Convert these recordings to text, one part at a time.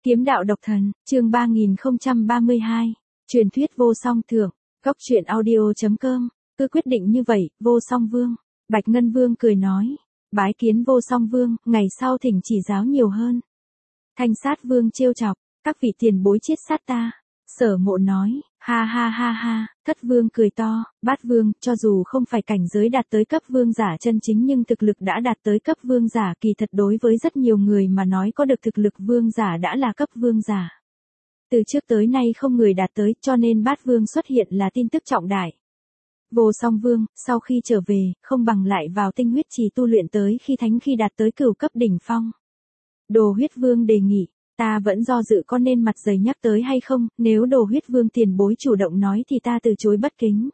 Kiếm đạo độc thần, chương 3032, truyền thuyết vô song thượng, góc truyện audio.com, cứ quyết định như vậy, vô song vương. Bạch Ngân Vương cười nói, bái kiến vô song vương, ngày sau thỉnh chỉ giáo nhiều hơn. Thanh Sát Vương trêu chọc, các vị tiền bối chết sát ta. Sở Mộ nói, ha ha ha ha, Thất Vương cười to, Bát Vương, cho dù không phải cảnh giới đạt tới cấp vương giả chân chính nhưng thực lực đã đạt tới cấp vương giả, kỳ thật đối với rất nhiều người mà nói có được thực lực vương giả đã là cấp vương giả. Từ trước tới nay không người đạt tới, cho nên Bát Vương xuất hiện là tin tức trọng đại. Vô song vương, sau khi trở về, không bằng lại vào tinh huyết trì tu luyện tới khi đạt tới cửu cấp đỉnh phong. Đồ huyết vương đề nghị, ta vẫn do dự có nên mặt dày nhắc tới hay không, nếu Đồ huyết vương tiền bối chủ động nói thì ta từ chối bất kính.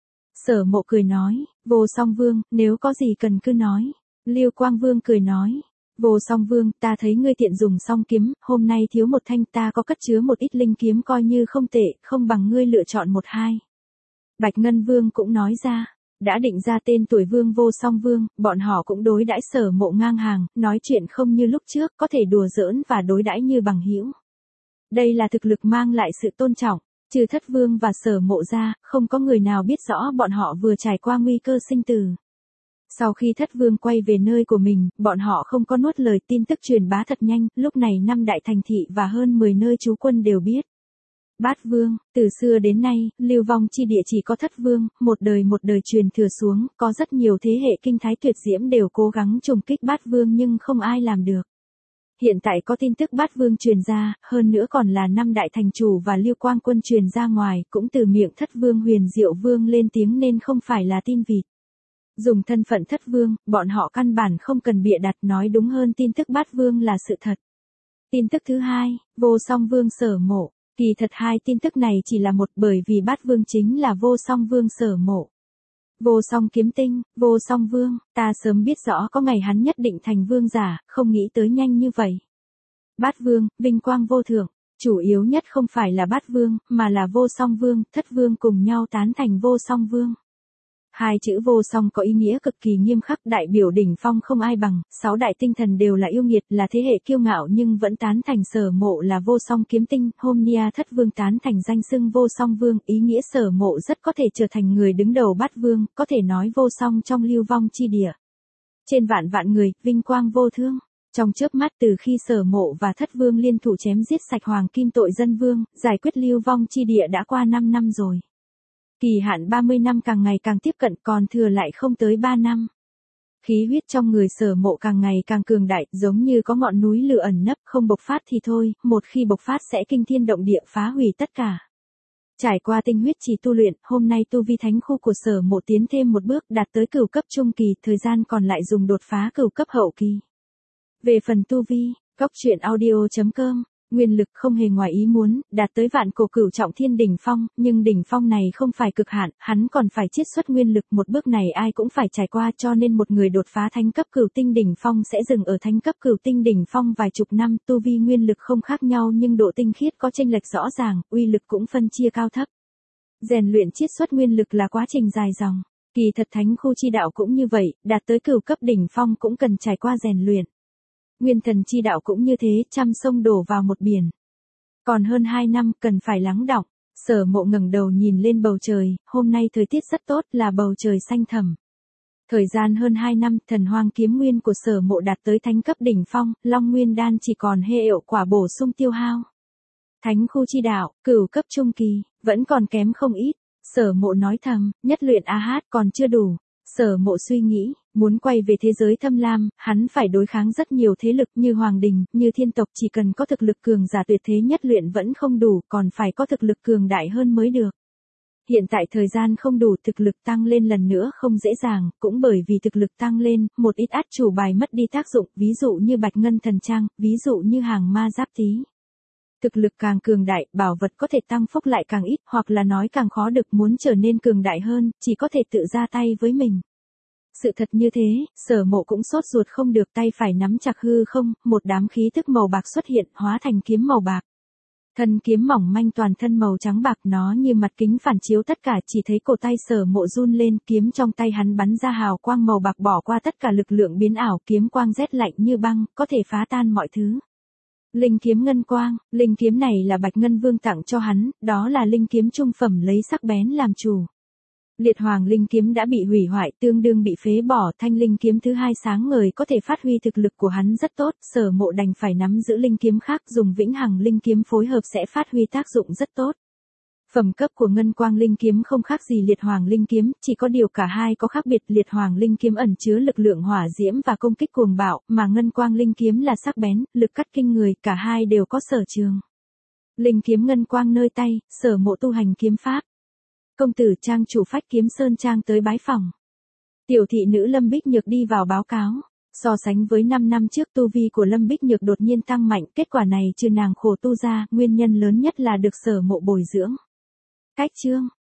Sở Mộ cười nói, vô song vương, nếu có gì cần cứ nói. Lưu Quang Vương cười nói, vô song vương, ta thấy ngươi tiện dùng song kiếm, hôm nay thiếu một thanh, ta có cất chứa một ít linh kiếm coi như không tệ, không bằng ngươi lựa chọn một hai. Bạch Ngân Vương cũng nói ra, đã định ra tên tuổi vương vô song vương, bọn họ cũng đối đãi Sở Mộ ngang hàng, nói chuyện không như lúc trước, có thể đùa giỡn và đối đãi như bằng hữu. Đây là thực lực mang lại sự tôn trọng, trừ Thất Vương và Sở Mộ ra, không có người nào biết rõ bọn họ vừa trải qua nguy cơ sinh tử. Sau khi Thất Vương quay về nơi của mình, bọn họ không có nuốt lời, tin tức truyền bá thật nhanh, lúc này 5 đại thành thị và hơn 10 nơi trú quân đều biết. Bát Vương, từ xưa đến nay, lưu vong chi địa chỉ có Thất Vương, một đời truyền thừa xuống, có rất nhiều thế hệ kinh thái tuyệt diễm đều cố gắng trùng kích Bát Vương nhưng không ai làm được. Hiện tại có tin tức Bát Vương truyền ra, hơn nữa còn là 5 đại thành chủ và Lưu Quang Quân truyền ra ngoài, cũng từ miệng Thất Vương Huyền Diệu Vương lên tiếng nên không phải là tin vịt. Dùng thân phận Thất Vương, bọn họ căn bản không cần bịa đặt, nói đúng hơn tin tức Bát Vương là sự thật. Tin tức thứ hai, vô song vương Sở Mộ. Kỳ thật hai tin tức này chỉ là một, bởi vì Bát Vương chính là vô song vương Sở Mộ. Vô song kiếm tinh, vô song vương, ta sớm biết rõ có ngày hắn nhất định thành vương giả, không nghĩ tới nhanh như vậy. Bát Vương, vinh quang vô thượng, chủ yếu nhất không phải là Bát Vương, mà là vô song vương, Thất Vương cùng nhau tán thành vô song vương. Hai chữ vô song có ý nghĩa cực kỳ nghiêm khắc, đại biểu đỉnh phong không ai bằng, 6 đại tinh thần đều là yêu nghiệt, là thế hệ kiêu ngạo nhưng vẫn tán thành Sở Mộ là vô song kiếm tinh, hôm nia Thất Vương tán thành danh xưng vô song vương, ý nghĩa Sở Mộ rất có thể trở thành người đứng đầu Bát Vương, có thể nói vô song trong lưu vong chi địa. Trên vạn vạn người, vinh quang vô thương. Trong chớp mắt từ khi Sở Mộ và Thất Vương liên thủ chém giết sạch hoàng kim tội dân vương, giải quyết lưu vong chi địa đã qua 5 năm rồi. Kỳ hạn 30 năm càng ngày càng tiếp cận, còn thừa lại không tới 3 năm. Khí huyết trong người Sở Mộ càng ngày càng cường đại, giống như có ngọn núi lửa ẩn nấp, không bộc phát thì thôi, một khi bộc phát sẽ kinh thiên động địa, phá hủy tất cả. Trải qua tinh huyết trì tu luyện, hôm nay tu vi thánh khu của Sở Mộ tiến thêm một bước, đạt tới cửu cấp trung kỳ, thời gian còn lại dùng đột phá cửu cấp hậu kỳ. Về phần tu vi, góc truyện audio.com, nguyên lực không hề ngoài ý muốn, đạt tới vạn cổ cửu trọng thiên đỉnh phong, nhưng đỉnh phong này không phải cực hạn, hắn còn phải chiết xuất nguyên lực, một bước này ai cũng phải trải qua, cho nên một người đột phá thánh cấp cửu tinh đỉnh phong sẽ dừng ở thánh cấp cửu tinh đỉnh phong vài chục năm, tu vi nguyên lực không khác nhau nhưng độ tinh khiết có chênh lệch rõ ràng, uy lực cũng phân chia cao thấp. Rèn luyện chiết xuất nguyên lực là quá trình dài dòng, kỳ thật thánh khu chi đạo cũng như vậy, đạt tới cửu cấp đỉnh phong cũng cần trải qua rèn luyện. Nguyên thần chi đạo cũng như thế, trăm sông đổ vào một biển. Còn hơn 2 năm, cần phải lắng đọng. Sở Mộ ngẩng đầu nhìn lên bầu trời, hôm nay thời tiết rất tốt, là bầu trời xanh thẳm. Thời gian hơn 2 năm, thần hoang kiếm nguyên của Sở Mộ đạt tới thánh cấp đỉnh phong, Long Nguyên đan chỉ còn hệ ệu quả bổ sung tiêu hao. Thánh khu chi đạo, cửu cấp trung kỳ, vẫn còn kém không ít. Sở Mộ nói thầm, nhất luyện AH còn chưa đủ. Sở Mộ suy nghĩ, muốn quay về thế giới thâm lam, hắn phải đối kháng rất nhiều thế lực như hoàng đình, như thiên tộc, chỉ cần có thực lực cường giả tuyệt thế nhất luyện vẫn không đủ, còn phải có thực lực cường đại hơn mới được. Hiện tại thời gian không đủ, thực lực tăng lên lần nữa không dễ dàng, cũng bởi vì thực lực tăng lên, một ít át chủ bài mất đi tác dụng, ví dụ như Bạch Ngân Thần Trang, ví dụ như hàng ma giáp tí. Thực lực càng cường đại, bảo vật có thể tăng phúc lại càng ít, hoặc là nói càng khó được, muốn trở nên cường đại hơn, chỉ có thể tự ra tay với mình. Sự thật như thế, Sở Mộ cũng sốt ruột không được, tay phải nắm chặt hư không, một đám khí thức màu bạc xuất hiện, hóa thành kiếm màu bạc. Thân kiếm mỏng manh toàn thân màu trắng bạc, nó như mặt kính phản chiếu tất cả, chỉ thấy cổ tay Sở Mộ run lên, kiếm trong tay hắn bắn ra hào quang màu bạc bỏ qua tất cả lực lượng biến ảo, kiếm quang rét lạnh như băng, có thể phá tan mọi thứ. Linh kiếm ngân quang, linh kiếm này là Bạch Ngân Vương tặng cho hắn, đó là linh kiếm trung phẩm lấy sắc bén làm chủ. Liệt Hoàng linh kiếm đã bị hủy hoại, tương đương bị phế bỏ, thanh linh kiếm thứ hai sáng ngời có thể phát huy thực lực của hắn rất tốt, Sở Mộ đành phải nắm giữ linh kiếm khác, dùng Vĩnh Hằng linh kiếm phối hợp sẽ phát huy tác dụng rất tốt. Phẩm cấp của Ngân Quang linh kiếm không khác gì Liệt Hoàng linh kiếm, chỉ có điều cả hai có khác biệt, Liệt Hoàng linh kiếm ẩn chứa lực lượng hỏa diễm và công kích cuồng bạo, mà Ngân Quang linh kiếm là sắc bén, lực cắt kinh người, cả hai đều có sở trường. Linh kiếm Ngân Quang nơi tay, Sở Mộ tu hành kiếm pháp. Công tử trang chủ Phách Kiếm Sơn trang tới bái phòng. Tiểu thị nữ Lâm Bích Nhược đi vào báo cáo. So sánh với 5 năm trước, tu vi của Lâm Bích Nhược đột nhiên tăng mạnh, kết quả này trừ nàng khổ tu ra, nguyên nhân lớn nhất là được Sở Mộ bồi dưỡng. Cách chương